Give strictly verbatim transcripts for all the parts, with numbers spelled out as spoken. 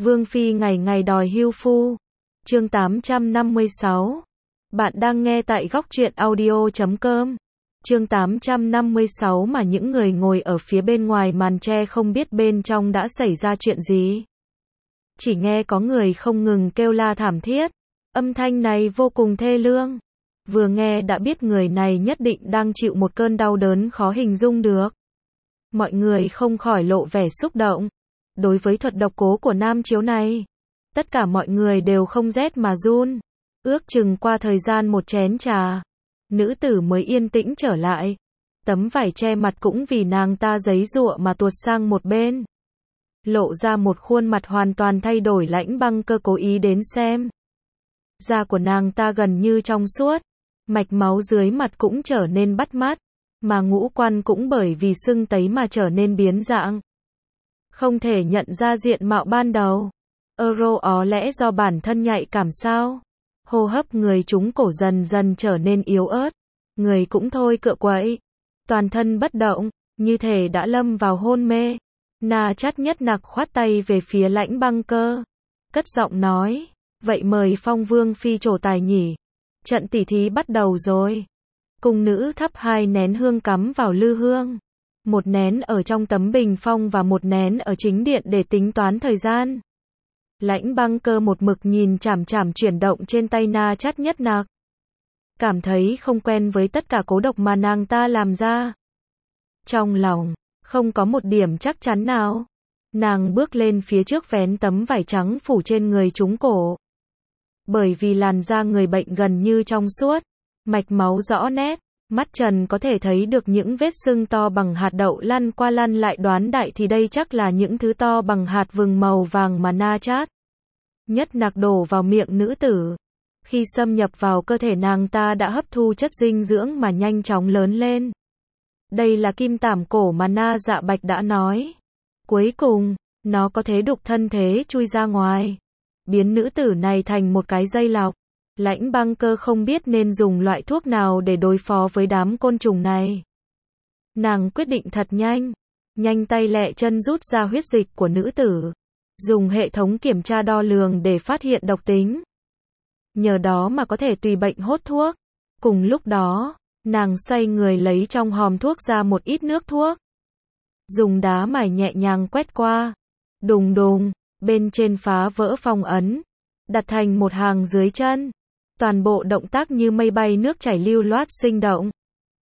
Vương Phi ngày ngày đòi hưu phu. Chương tám trăm năm mươi sáu. Bạn đang nghe tại góc truyện audio chấm com. Chương tám trăm năm mươi sáu mà những người ngồi ở phía bên ngoài màn tre không biết bên trong đã xảy ra chuyện gì. Chỉ nghe có người không ngừng kêu la thảm thiết. Âm thanh này vô cùng thê lương. Vừa nghe đã biết người này nhất định đang chịu một cơn đau đớn khó hình dung được. Mọi người không khỏi lộ vẻ xúc động. Đối với thuật độc cố của nam chiếu này, tất cả mọi người đều không rét mà run. Ước chừng qua thời gian một chén trà, nữ tử mới yên tĩnh trở lại. Tấm vải che mặt cũng vì nàng ta giấy giụa mà tuột sang một bên. Lộ ra một khuôn mặt hoàn toàn thay đổi. Lãnh Băng Cơ cố ý đến xem. Da của nàng ta gần như trong suốt, mạch máu dưới mặt cũng trở nên bắt mắt, mà ngũ quan cũng bởi vì sưng tấy mà trở nên biến dạng. Không thể nhận ra diện mạo ban đầu. Euro ó lẽ do bản thân nhạy cảm sao? Hô hấp người chúng cổ dần dần trở nên yếu ớt, người cũng thôi cựa quậy, toàn thân bất động, như thể đã lâm vào hôn mê. Na Chát Nhất Nặc khoát tay về phía Lãnh Băng Cơ, cất giọng nói, vậy mời Phong Vương Phi trổ tài nhỉ. Trận tỉ thí bắt đầu rồi. Cung nữ thắp hai nén hương cắm vào lư hương. Một nén ở trong tấm bình phong và một nén ở chính điện để tính toán thời gian. Lãnh Băng Cơ một mực nhìn chằm chằm chuyển động trên tay Na Chát Nhất Nặc. Cảm thấy không quen với tất cả cố độc mà nàng ta làm ra. Trong lòng, không có một điểm chắc chắn nào. Nàng bước lên phía trước vén tấm vải trắng phủ trên người chúng cổ. Bởi vì làn da người bệnh gần như trong suốt, mạch máu rõ nét, mắt trần có thể thấy được những vết sưng to bằng hạt đậu lăn qua lăn lại, đoán đại thì đây chắc là những thứ to bằng hạt vừng màu vàng mà Na Chát Nhất Nặc đổ vào miệng nữ tử. Khi xâm nhập vào cơ thể nàng ta đã hấp thu chất dinh dưỡng mà nhanh chóng lớn lên. Đây là kim tảm cổ mà Na Dạ Bạch đã nói. Cuối cùng, nó có thể đục thân thế chui ra ngoài, biến nữ tử này thành một cái dây lọc. Lãnh Băng Cơ không biết nên dùng loại thuốc nào để đối phó với đám côn trùng này. Nàng quyết định thật nhanh, nhanh tay lẹ chân rút ra huyết dịch của nữ tử, dùng hệ thống kiểm tra đo lường để phát hiện độc tính. Nhờ đó mà có thể tùy bệnh hốt thuốc. Cùng lúc đó, nàng xoay người lấy trong hòm thuốc ra một ít nước thuốc. Dùng đá mài nhẹ nhàng quét qua. Đùng đùng, bên trên phá vỡ phong ấn, đặt thành một hàng dưới chân. Toàn bộ động tác như mây bay nước chảy lưu loát sinh động.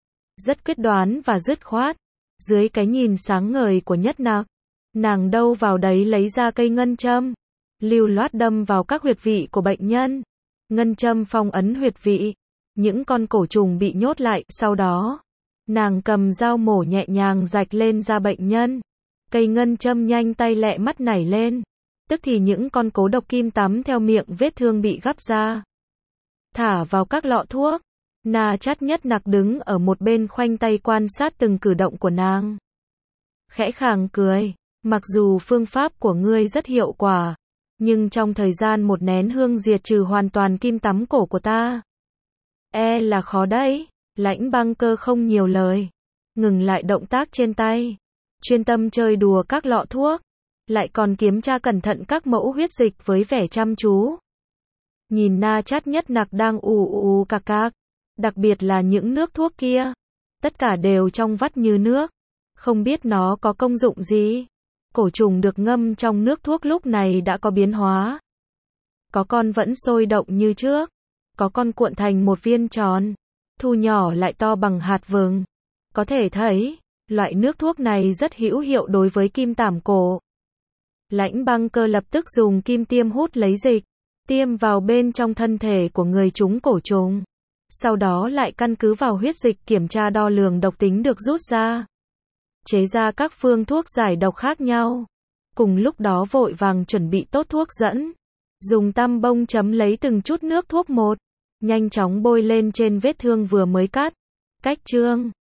Rất quyết đoán và dứt khoát. Dưới cái nhìn sáng ngời của Nhất Nặc, nàng đâu vào đấy lấy ra cây ngân châm, lưu loát đâm vào các huyệt vị của bệnh nhân. Ngân châm phong ấn huyệt vị, những con cổ trùng bị nhốt lại. Sau đó, nàng cầm dao mổ nhẹ nhàng rạch lên da bệnh nhân. Cây ngân châm nhanh tay lẹ mắt nảy lên, tức thì những con cố độc kim tắm theo miệng vết thương bị gắp ra, thả vào các lọ thuốc. Na Chát Nhất Nặc đứng ở một bên khoanh tay quan sát từng cử động của nàng. Khẽ khàng cười, mặc dù phương pháp của ngươi rất hiệu quả, nhưng trong thời gian một nén hương diệt trừ hoàn toàn kim tắm cổ của ta, e là khó đấy. Lãnh Băng Cơ không nhiều lời, ngừng lại động tác trên tay, chuyên tâm chơi đùa các lọ thuốc, lại còn kiểm tra cẩn thận các mẫu huyết dịch với vẻ chăm chú. Nhìn Na Chát Nhất Nặc đang ù ù cạc cạc, đặc biệt là những nước thuốc kia, tất cả đều trong vắt như nước, không biết nó có công dụng gì. Cổ trùng được ngâm trong nước thuốc lúc này đã có biến hóa. Có con vẫn sôi động như trước, có con cuộn thành một viên tròn, thu nhỏ lại to bằng hạt vừng. Có thể thấy, loại nước thuốc này rất hữu hiệu đối với kim tảm cổ. Lãnh Băng Cơ lập tức dùng kim tiêm hút lấy dịch, tiêm vào bên trong thân thể của người trúng cổ trùng. Sau đó lại căn cứ vào huyết dịch kiểm tra đo lường độc tính được rút ra, chế ra các phương thuốc giải độc khác nhau. Cùng lúc đó vội vàng chuẩn bị tốt thuốc dẫn, dùng tăm bông chấm lấy từng chút nước thuốc một, nhanh chóng bôi lên trên vết thương vừa mới cắt. Cách chương